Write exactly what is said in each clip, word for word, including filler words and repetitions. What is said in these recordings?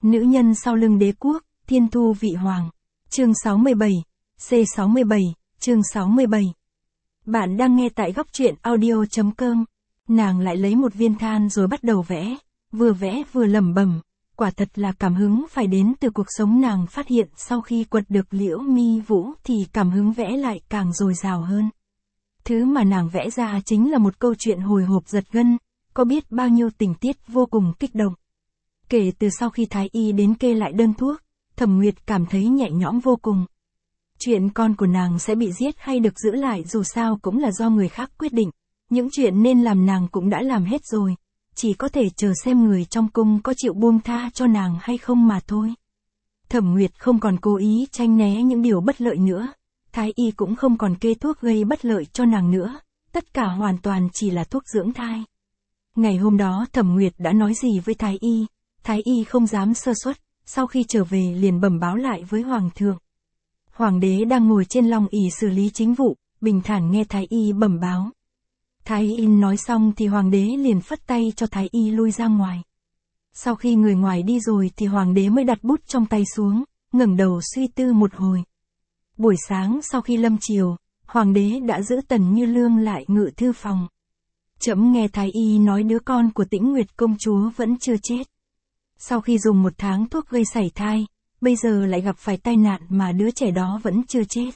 Nữ nhân sau lưng đế quốc, thiên thu vị hoàng. Chương sáu mươi bảy, C sáu mươi bảy, chương sáu mươi bảy. Bạn đang nghe tại góc truyện audio chấm com. Nàng lại lấy một viên than rồi bắt đầu vẽ, vừa vẽ vừa lẩm bẩm, quả thật là cảm hứng phải đến từ cuộc sống. Nàng phát hiện sau khi quật được Liễu Mi Vũ thì cảm hứng vẽ lại càng dồi dào hơn. Thứ mà nàng vẽ ra chính là một câu chuyện hồi hộp giật gân, có biết bao nhiêu tình tiết vô cùng kích động. Kể từ sau khi Thái Y đến kê lại đơn thuốc, Thẩm Nguyệt cảm thấy nhẹ nhõm vô cùng. Chuyện con của nàng sẽ bị giết hay được giữ lại dù sao cũng là do người khác quyết định, những chuyện nên làm nàng cũng đã làm hết rồi, chỉ có thể chờ xem người trong cung có chịu buông tha cho nàng hay không mà thôi. Thẩm Nguyệt không còn cố ý tranh né những điều bất lợi nữa, Thái Y cũng không còn kê thuốc gây bất lợi cho nàng nữa, tất cả hoàn toàn chỉ là thuốc dưỡng thai. Ngày hôm đó Thẩm Nguyệt đã nói gì với Thái Y, Thái Y không dám sơ suất, sau khi trở về liền bẩm báo lại với Hoàng thượng. Hoàng đế đang ngồi trên long ỷ xử lý chính vụ, bình thản nghe Thái Y bẩm báo. Thái Y nói xong thì Hoàng đế liền phất tay cho Thái Y lui ra ngoài. Sau khi người ngoài đi rồi thì Hoàng đế mới đặt bút trong tay xuống, ngẩng đầu suy tư một hồi. Buổi sáng sau khi lâm chiều, Hoàng đế đã giữ Tần Như Lương lại ngự thư phòng. Trẫm nghe Thái Y nói đứa con của Tĩnh Nguyệt công chúa vẫn chưa chết. Sau khi dùng một tháng thuốc gây sảy thai, bây giờ lại gặp phải tai nạn mà đứa trẻ đó vẫn chưa chết.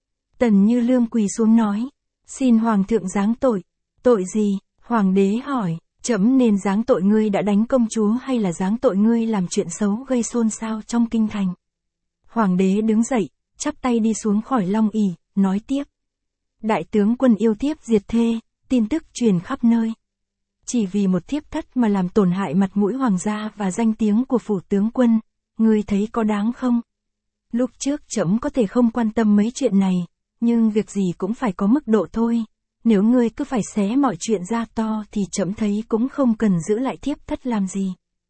Tần Như Lương quỳ xuống nói, xin Hoàng thượng giáng tội. Tội gì? Hoàng đế hỏi, trẫm nên giáng tội ngươi đã đánh công chúa hay là giáng tội ngươi làm chuyện xấu gây xôn xao trong kinh thành? Hoàng đế đứng dậy, chắp tay đi xuống khỏi long ỷ, nói tiếp. Đại tướng quân yêu thiếp diệt thê, tin tức truyền khắp nơi. Chỉ vì một thiếp thất mà làm tổn hại mặt mũi hoàng gia và danh tiếng của phủ tướng quân, ngươi thấy có đáng không? Lúc trước trẫm có thể không quan tâm mấy chuyện này, nhưng việc gì cũng phải có mức độ thôi. Nếu ngươi cứ phải xé mọi chuyện ra to thì trẫm thấy cũng không cần giữ lại thiếp thất làm gì.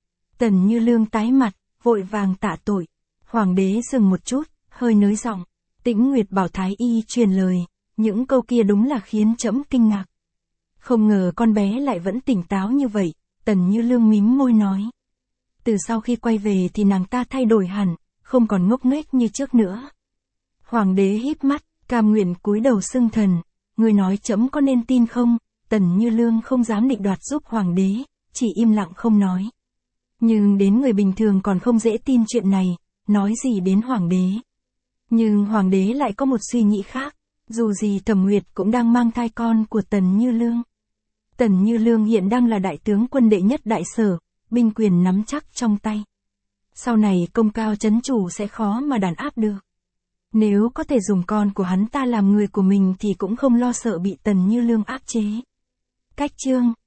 Tần Như Lương tái mặt, vội vàng tạ tội. Hoàng đế dừng một chút, hơi nới giọng. Tĩnh Nguyệt bảo Thái Y truyền lời, những câu kia đúng là khiến trẫm kinh ngạc. Không ngờ con bé lại vẫn tỉnh táo như vậy, Tần Như Lương mím môi nói. Từ sau khi quay về thì nàng ta thay đổi hẳn, không còn ngốc nghếch như trước nữa. Hoàng đế híp mắt, cam nguyện cúi đầu xưng thần, người nói trẫm có nên tin không? Tần Như Lương không dám định đoạt giúp hoàng đế, chỉ im lặng không nói. Nhưng đến người bình thường còn không dễ tin chuyện này, nói gì đến hoàng đế. Nhưng hoàng đế lại có một suy nghĩ khác, dù gì Thẩm Nguyệt cũng đang mang thai con của Tần Như Lương. Tần Như Lương hiện đang là đại tướng quân đệ nhất đại sở, binh quyền nắm chắc trong tay. Sau này công cao chấn chủ sẽ khó mà đàn áp được. Nếu có thể dùng con của hắn ta làm người của mình thì cũng không lo sợ bị Tần Như Lương áp chế. Cách chương